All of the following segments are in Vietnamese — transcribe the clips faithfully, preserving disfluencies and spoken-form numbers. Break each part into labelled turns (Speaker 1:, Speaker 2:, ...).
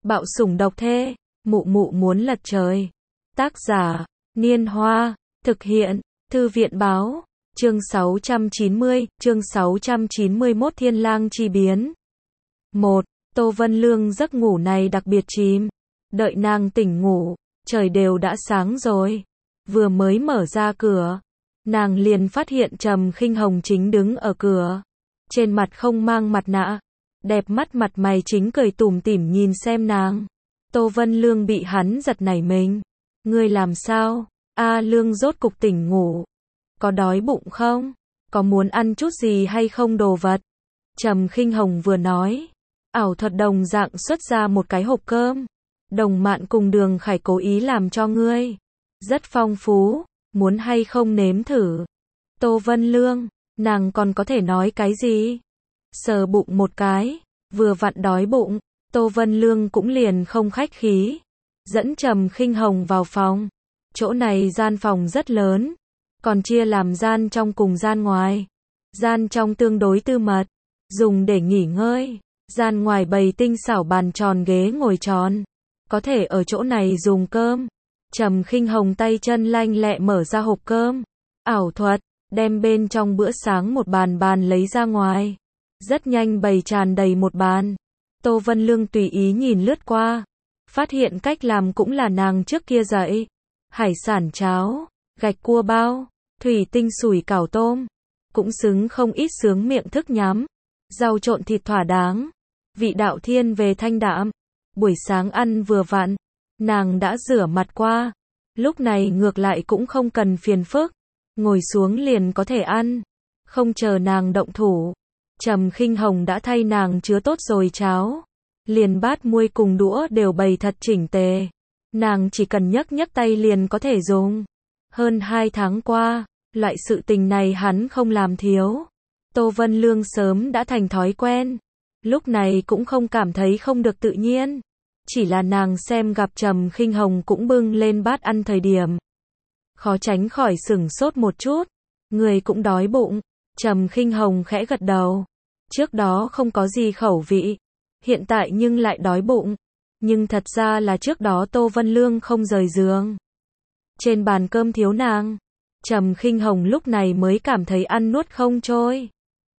Speaker 1: Bạo sủng độc thê, mụ mụ muốn lật trời. Tác giả, Niên Hoa, thực hiện, Thư viện báo, chương sáu trăm chín mươi, chương sáu trăm chín mươi mốt Thiên Lang chi biến. một. Tô Vân Lương giấc ngủ này đặc biệt chìm. Đợi nàng tỉnh ngủ, trời đều đã sáng rồi. Vừa mới mở ra cửa, nàng liền phát hiện Trầm Khinh Hồng chính đứng ở cửa. Trên mặt không mang mặt nạ, đẹp mắt mặt mày chính cười tủm tỉm nhìn xem nàng. Tô Vân Lương bị hắn giật nảy mình. Ngươi làm sao? A Lương rốt cục tỉnh ngủ. Có đói bụng không? Có muốn ăn chút gì hay không đồ vật? Trầm Khinh Hồng vừa nói, ảo thuật đồng dạng xuất ra một cái hộp cơm. Đồng Mạn cùng Đường Khải cố ý làm cho ngươi. Rất phong phú, muốn hay không nếm thử? Tô Vân Lương, nàng còn có thể nói cái gì? Sờ bụng một cái, vừa vặn đói bụng, Tô Vân Lương cũng liền không khách khí. Dẫn Trầm Khinh Hồng vào phòng. Chỗ này gian phòng rất lớn, còn chia làm gian trong cùng gian ngoài. Gian trong tương đối tư mật, dùng để nghỉ ngơi. Gian ngoài bày tinh xảo bàn tròn ghế ngồi tròn, có thể ở chỗ này dùng cơm. Trầm Khinh Hồng tay chân lanh lẹ mở ra hộp cơm, ảo thuật, đem bên trong bữa sáng một bàn bàn lấy ra ngoài. Rất nhanh bày tràn đầy một bàn. Tô Vân Lương tùy ý nhìn lướt qua, phát hiện cách làm cũng là nàng trước kia dạy. Hải sản cháo, gạch cua bao, thủy tinh sủi cảo tôm, cũng xứng không ít sướng miệng thức nhắm. Rau trộn thịt thỏa đáng, vị đạo thiên về thanh đạm. Buổi sáng ăn vừa vặn, nàng đã rửa mặt qua, lúc này ngược lại cũng không cần phiền phức, ngồi xuống liền có thể ăn. Không chờ nàng động thủ, Trầm Khinh Hồng đã thay nàng chứa tốt rồi cháo, liền bát muôi cùng đũa đều bày thật chỉnh tề. Nàng chỉ cần nhấc nhấc tay liền có thể dùng. Hơn hai tháng qua, loại sự tình này hắn không làm thiếu. Tô Vân Lương sớm đã thành thói quen, lúc này cũng không cảm thấy không được tự nhiên. Chỉ là nàng xem gặp Trầm Khinh Hồng cũng bưng lên bát ăn thời điểm, khó tránh khỏi sửng sốt một chút. Người cũng đói bụng. Trầm Khinh Hồng khẽ gật đầu. Trước đó không có gì khẩu vị, hiện tại nhưng lại đói bụng. Nhưng thật ra là trước đó Tô Vân Lương không rời giường, trên bàn cơm thiếu nàng. Trầm Khinh Hồng lúc này mới cảm thấy ăn nuốt không trôi.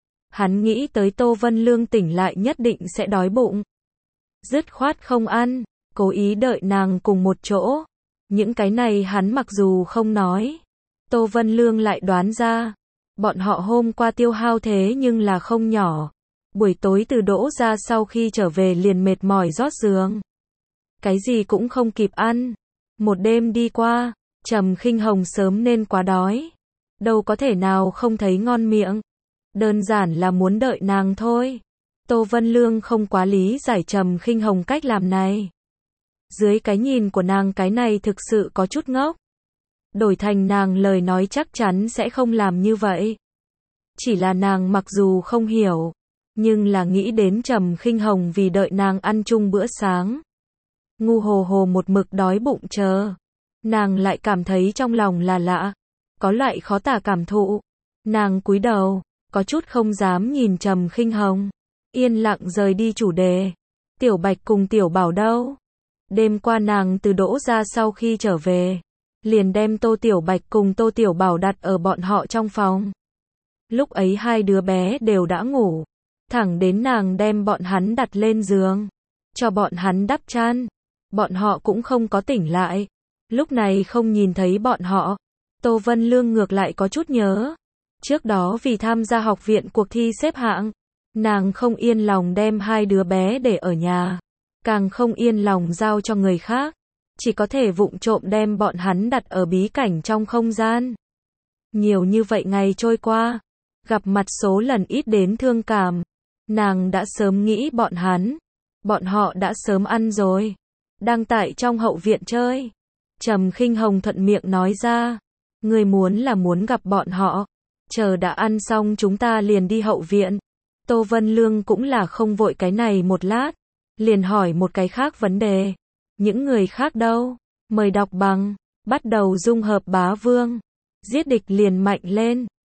Speaker 1: Hắn nghĩ tới Tô Vân Lương tỉnh lại nhất định sẽ đói bụng, dứt khoát không ăn, cố ý đợi nàng cùng một chỗ. Những cái này hắn mặc dù không nói, Tô Vân Lương lại đoán ra. Bọn họ hôm qua tiêu hao thế nhưng là không nhỏ. Buổi tối từ Đỗ ra sau khi trở về liền mệt mỏi rót giường, cái gì cũng không kịp ăn. Một đêm đi qua, Trầm Khinh Hồng sớm nên quá đói, đâu có thể nào không thấy ngon miệng. Đơn giản là muốn đợi nàng thôi. Tô Vân Lương không quá lý giải Trầm Khinh Hồng cách làm này. Dưới cái nhìn của nàng cái này thực sự có chút ngốc. Đổi thành nàng lời nói chắc chắn sẽ không làm như vậy. Chỉ là nàng mặc dù không hiểu, nhưng là nghĩ đến Trầm Khinh Hồng vì đợi nàng ăn chung bữa sáng, ngu hồ hồ một mực đói bụng chờ. Nàng lại cảm thấy trong lòng là lạ, có loại khó tả cảm thụ. Nàng cúi đầu, có chút không dám nhìn Trầm Khinh Hồng, yên lặng rời đi chủ đề. Tiểu Bạch cùng Tiểu Bảo đâu? Đêm qua nàng từ Đỗ ra sau khi trở về, liền đem Tô Tiểu Bạch cùng Tô Tiểu Bảo đặt ở bọn họ trong phòng. Lúc ấy hai đứa bé đều đã ngủ, thẳng đến nàng đem bọn hắn đặt lên giường, cho bọn hắn đắp chăn, bọn họ cũng không có tỉnh lại. Lúc này không nhìn thấy bọn họ, Tô Vân Lương ngược lại có chút nhớ. Trước đó vì tham gia học viện cuộc thi xếp hạng, nàng không yên lòng đem hai đứa bé để ở nhà, càng không yên lòng giao cho người khác, chỉ có thể vụng trộm đem bọn hắn đặt ở bí cảnh trong không gian. Nhiều như vậy ngày trôi qua, gặp mặt số lần ít đến thương cảm. Nàng đã sớm nghĩ bọn hắn, bọn họ đã sớm ăn rồi, đang tại trong hậu viện chơi. Trầm Khinh Hồng thuận miệng nói ra, người muốn là muốn gặp bọn họ, chờ đã ăn xong chúng ta liền đi hậu viện. Tô Vân Lương cũng là không vội cái này một lát, liền hỏi một cái khác vấn đề. Những người khác đâu? Mời đọc bằng, bắt đầu dung hợp bá vương, giết địch liền mạnh lên.